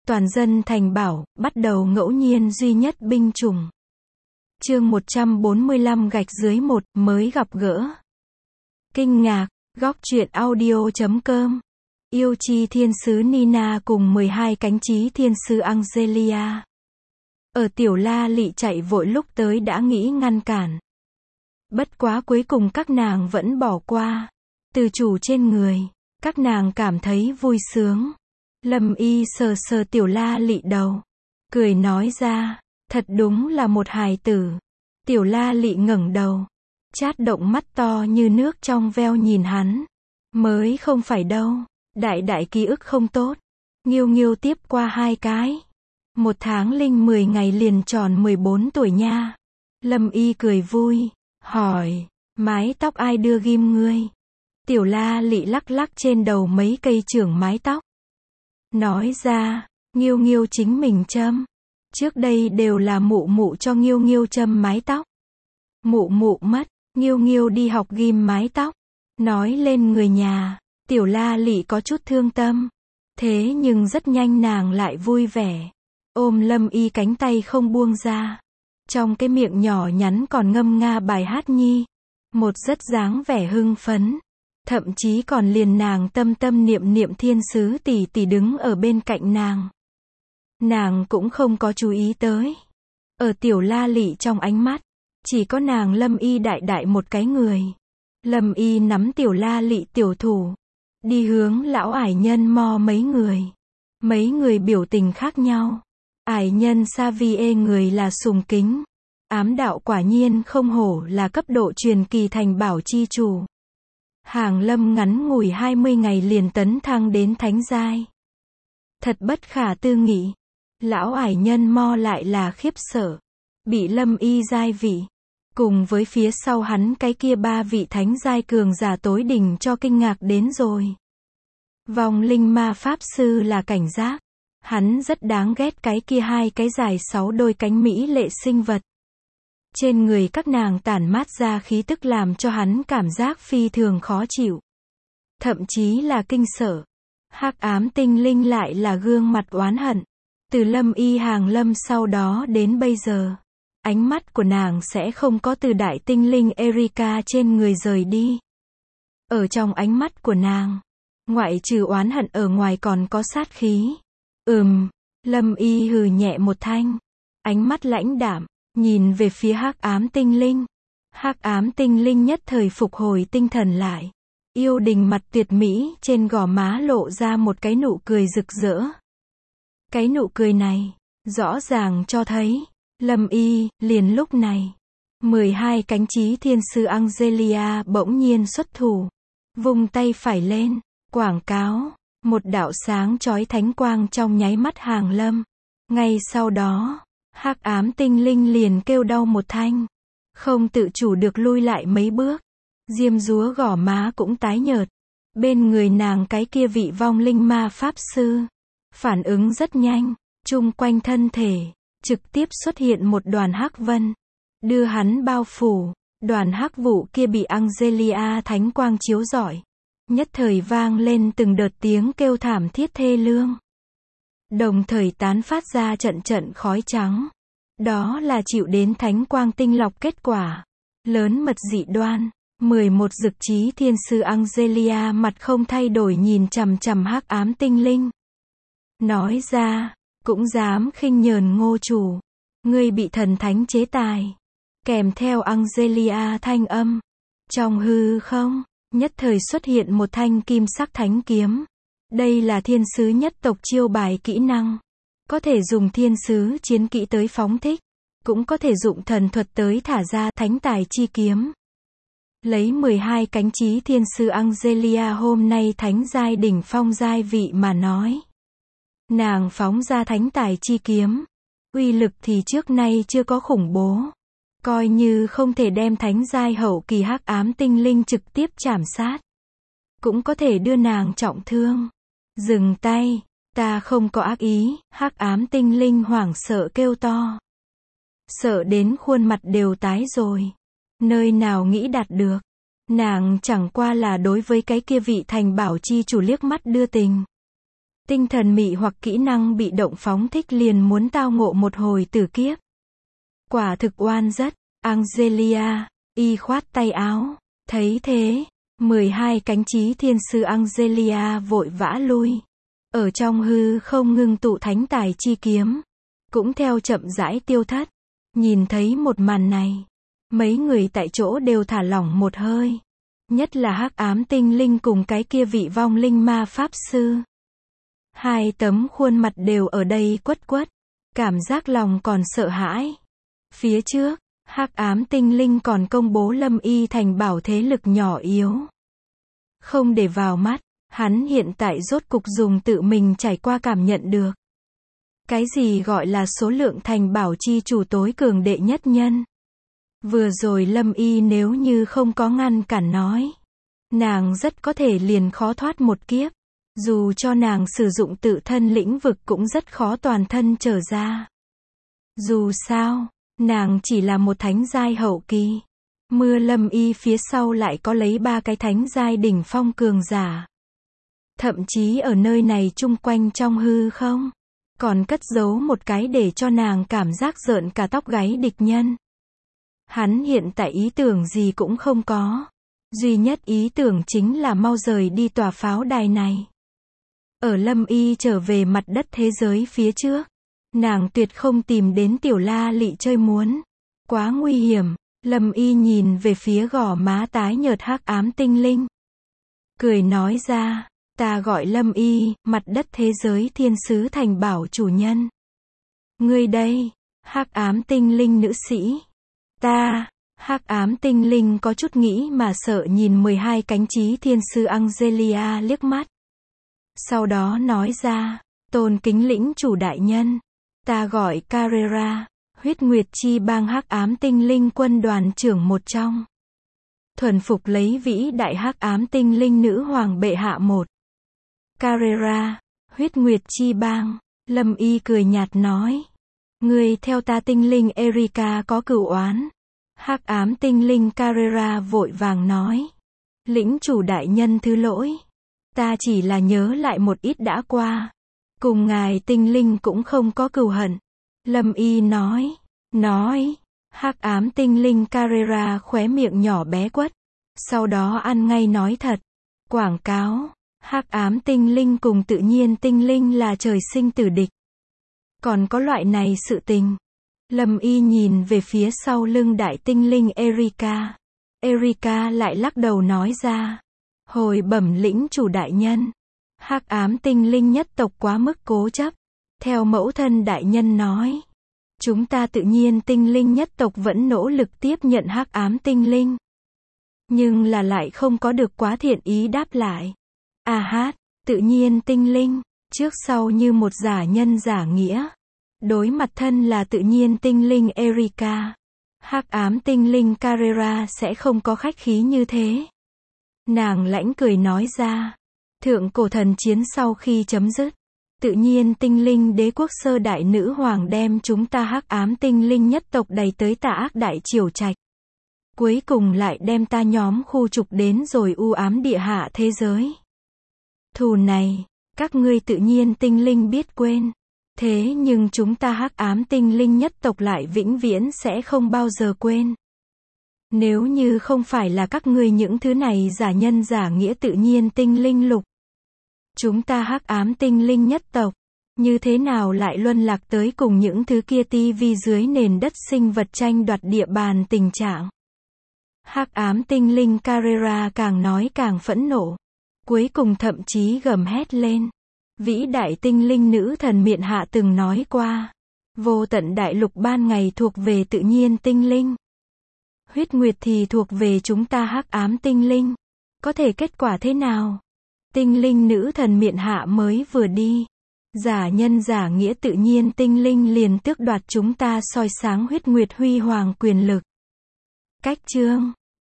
Toàn dân thành bảo, bắt đầu ngẫu nhiên duy nhất binh chủng. Chương 145 gạch dưới 1, mới gặp gỡ. Kinh ngạc, góc truyện audio.com. Yêu chi thiên sứ Nina cùng 12 cánh chí thiên sứ Angelia. Ở Tiểu La Lị chạy vội lúc tới đã nghĩ ngăn cản. Bất quá cuối cùng các nàng vẫn bỏ qua. Từ chủ trên người, các nàng cảm thấy vui sướng. Lâm Y sờ sờ Tiểu La Lị đầu, cười nói ra, thật đúng là một hài tử. Tiểu La Lị ngẩng đầu, chát động mắt to như nước trong veo nhìn hắn. Mới không phải đâu, đại ký ức không tốt. Nghiêu Nghiêu tiếp qua 2 cái. 1 tháng linh 10 ngày liền tròn 14 tuổi nha. Lâm Y cười vui, hỏi, mái tóc ai đưa ghim ngươi? Tiểu La Lị lắc lắc trên đầu mấy cây chưởng mái tóc. Nói ra, Nghiêu Nghiêu chính mình châm. Trước đây đều là mụ mụ cho Nghiêu Nghiêu châm mái tóc. Mụ mụ mất, Nghiêu Nghiêu đi học ghim mái tóc. Nói lên người nhà, Tiểu La Lị có chút thương tâm. Thế nhưng rất nhanh nàng lại vui vẻ. Ôm Lâm Y cánh tay không buông ra. Trong cái miệng nhỏ nhắn còn ngâm nga bài hát nhi. Một rất dáng vẻ hưng phấn. Thậm chí còn liền nàng tâm tâm niệm niệm thiên sứ tỷ tỷ đứng ở bên cạnh nàng. Nàng cũng không có chú ý tới. Ở Tiểu La Lị trong ánh mắt, chỉ có nàng Lâm Y đại một cái người. Lâm Y nắm Tiểu La Lị tiểu thủ, đi hướng lão ải nhân mo mấy người. Mấy người biểu tình khác nhau. Ải nhân Xavier người là sùng kính. Ám đạo quả nhiên không hổ là cấp độ truyền kỳ thành bảo chi chủ. Hàng Lâm ngắn ngủi 20 ngày liền tấn thăng đến thánh giai. Thật bất khả tư nghị. Lão ải nhân mo lại là khiếp sợ. Bị Lâm Y giai vị. Cùng với phía sau hắn cái kia 3 vị thánh giai cường giả tối đỉnh cho kinh ngạc đến rồi. Vong linh ma pháp sư là cảnh giác. Hắn rất đáng ghét cái kia 2 cái dài 6 đôi cánh mỹ lệ sinh vật. Trên người các nàng tản mát ra khí tức làm cho hắn cảm giác phi thường khó chịu. Thậm chí là kinh sợ. Hắc ám tinh linh lại là gương mặt oán hận. Từ Lâm Y hàng lâm sau đó đến bây giờ, ánh mắt của nàng sẽ không có từ đại tinh linh Erika trên người rời đi. Ở trong ánh mắt của nàng, ngoại trừ oán hận ở ngoài còn có sát khí. Lâm Y hừ nhẹ một thanh. Ánh mắt lãnh đạm, nhìn về phía hắc ám tinh linh. Hắc ám tinh linh nhất thời phục hồi tinh thần lại. Yêu đình mặt tuyệt mỹ trên gò má lộ ra một cái nụ cười rực rỡ. Cái nụ cười này, rõ ràng cho thấy, Lâm Y, liền lúc này, 12 cánh chí thiên sư Angelia bỗng nhiên xuất thủ. Vung tay phải lên, quảng cáo, một đạo sáng chói thánh quang trong nháy mắt hàng lâm. Ngay sau đó, hắc ám tinh linh liền kêu đau một thanh. Không tự chủ được lui lại mấy bước. Diêm dúa gò má cũng tái nhợt. Bên người nàng cái kia vị vong linh ma pháp sư. Phản ứng rất nhanh, chung quanh thân thể, trực tiếp xuất hiện một đoàn hắc vân. Đưa hắn bao phủ, đoàn hắc vụ kia bị Angelia thánh quang chiếu rọi. Nhất thời vang lên từng đợt tiếng kêu thảm thiết thê lương. Đồng thời tán phát ra trận khói trắng. Đó là chịu đến thánh quang tinh lọc kết quả. Lớn mật dị đoan. 11 dực chí thiên sư Angelia mặt không thay đổi nhìn chằm chằm hắc ám tinh linh. Nói ra, cũng dám khinh nhờn Ngô chủ. Ngươi bị thần thánh chế tài. Kèm theo Angelia thanh âm. Trong hư không, nhất thời xuất hiện một thanh kim sắc thánh kiếm. Đây là thiên sứ nhất tộc chiêu bài kỹ năng. Có thể dùng thiên sứ chiến kỹ tới phóng thích. Cũng có thể dụng thần thuật tới thả ra thánh tài chi kiếm. Lấy 12 cánh chí thiên sư Angelia hôm nay thánh giai đỉnh phong giai vị mà nói. Nàng phóng ra thánh tài chi kiếm. Uy lực thì trước nay chưa có khủng bố. Coi như không thể đem thánh giai hậu kỳ hắc ám tinh linh trực tiếp chảm sát. Cũng có thể đưa nàng trọng thương. Dừng tay, ta không có ác ý, hắc ám tinh linh hoảng sợ kêu to. Sợ đến khuôn mặt đều tái rồi. Nơi nào nghĩ đạt được. Nàng chẳng qua là đối với cái kia vị thành bảo chi chủ liếc mắt đưa tình. Tinh thần mị hoặc kỹ năng bị động phóng thích liền muốn tao ngộ một hồi tử kiếp. Quả thực oan rất. Angelia, y khoát tay áo. Thấy thế, 12 cánh chí thiên sư Angelia vội vã lui. Ở trong hư không ngưng tụ thánh tài chi kiếm. Cũng theo chậm rãi tiêu thất. Nhìn thấy một màn này. Mấy người tại chỗ đều thả lỏng một hơi. Nhất là hắc ám tinh linh cùng cái kia vị vong linh ma pháp sư. Hai tấm khuôn mặt đều ở đây quất quất. Cảm giác lòng còn sợ hãi. Phía trước, hắc ám tinh linh còn công bố Lâm Y thành bảo thế lực nhỏ yếu. Không để vào mắt, hắn hiện tại rốt cục dùng tự mình trải qua cảm nhận được. Cái gì gọi là số lượng thành bảo chi chủ tối cường đệ nhất nhân. Vừa rồi Lâm Y nếu như không có ngăn cản nói. Nàng rất có thể liền khó thoát một kiếp. Dù cho nàng sử dụng tự thân lĩnh vực cũng rất khó toàn thân trở ra. Dù sao, nàng chỉ là một thánh giai hậu kỳ. Mưa Lâm Y phía sau lại có lấy 3 cái thánh giai đỉnh phong cường giả. Thậm chí ở nơi này chung quanh trong hư không. Còn cất giấu một cái để cho nàng cảm giác rợn cả tóc gáy địch nhân. Hắn hiện tại ý tưởng gì cũng không có. Duy nhất ý tưởng chính là mau rời đi tòa pháo đài này. Ở Lâm Y trở về mặt đất thế giới phía trước. Nàng tuyệt không tìm đến Tiểu La Lị chơi muốn. Quá nguy hiểm. Lâm Y nhìn về phía gò má tái nhợt hắc ám tinh linh. Cười nói ra, ta gọi Lâm Y, mặt đất thế giới thiên sứ thành bảo chủ nhân. Ngươi đây, hắc ám tinh linh nữ sĩ. Ta, hắc ám tinh linh có chút nghĩ mà sợ nhìn 12 cánh chí thiên sư Angelia liếc mắt. Sau đó nói ra, tôn kính lĩnh chủ đại nhân. Ta gọi Carrera, huyết nguyệt chi bang hắc ám tinh linh quân đoàn trưởng một trong. Thuần phục lấy vĩ đại hắc ám tinh linh nữ hoàng bệ hạ một. Carrera, huyết nguyệt chi bang, Lâm Y cười nhạt nói. Người theo ta tinh linh Erika có cửu oán. Hắc ám tinh linh Carrera vội vàng nói. Lĩnh chủ đại nhân thứ lỗi. Ta chỉ là nhớ lại một ít đã qua. Cùng ngài tinh linh cũng không có cừu hận. Lâm Y nói. Hắc ám tinh linh Carrera khóe miệng nhỏ bé quất. Sau đó ăn ngay nói thật. Quảng cáo. Hắc ám tinh linh cùng tự nhiên tinh linh là trời sinh tử địch. Còn có loại này sự tình. Lâm Y nhìn về phía sau lưng đại tinh linh Erika. Erika lại lắc đầu nói ra. Hồi bẩm lĩnh chủ đại nhân. Hắc ám tinh linh nhất tộc quá mức cố chấp. Theo mẫu thân đại nhân nói. Chúng ta tự nhiên tinh linh nhất tộc vẫn nỗ lực tiếp nhận hắc ám tinh linh. Nhưng là lại không có được quá thiện ý đáp lại. Tự nhiên tinh linh, trước sau như một giả nhân giả nghĩa. Đối mặt thân là tự nhiên tinh linh Erika. Hắc ám tinh linh Carrera sẽ không có khách khí như thế. Nàng lãnh cười nói ra. Thượng cổ thần chiến sau khi chấm dứt. Tự nhiên tinh linh đế quốc sơ đại nữ hoàng đem chúng ta hắc ám tinh linh nhất tộc đẩy tới tà ác đại triều trạch. Cuối cùng lại đem ta nhóm khu trục đến rồi u ám địa hạ thế giới. Thù này, các ngươi tự nhiên tinh linh biết quên. Thế nhưng chúng ta hắc ám tinh linh nhất tộc lại vĩnh viễn sẽ không bao giờ quên. Nếu như không phải là các ngươi những thứ này giả nhân giả nghĩa tự nhiên tinh linh lục. Chúng ta hắc ám tinh linh nhất tộc, như thế nào lại luân lạc tới cùng những thứ kia tivi dưới nền đất sinh vật tranh đoạt địa bàn tình trạng. Hắc ám tinh linh Carrera càng nói càng phẫn nộ. Cuối cùng thậm chí gầm hét lên. Vĩ đại tinh linh nữ thần miện hạ từng nói qua. Vô tận đại lục ban ngày thuộc về tự nhiên tinh linh. Huyết nguyệt thì thuộc về chúng ta hắc ám tinh linh. Có thể kết quả thế nào? Tinh linh nữ thần miện hạ mới vừa đi. Giả nhân giả nghĩa tự nhiên tinh linh liền tước đoạt chúng ta soi sáng huyết nguyệt huy hoàng quyền lực. Cách chương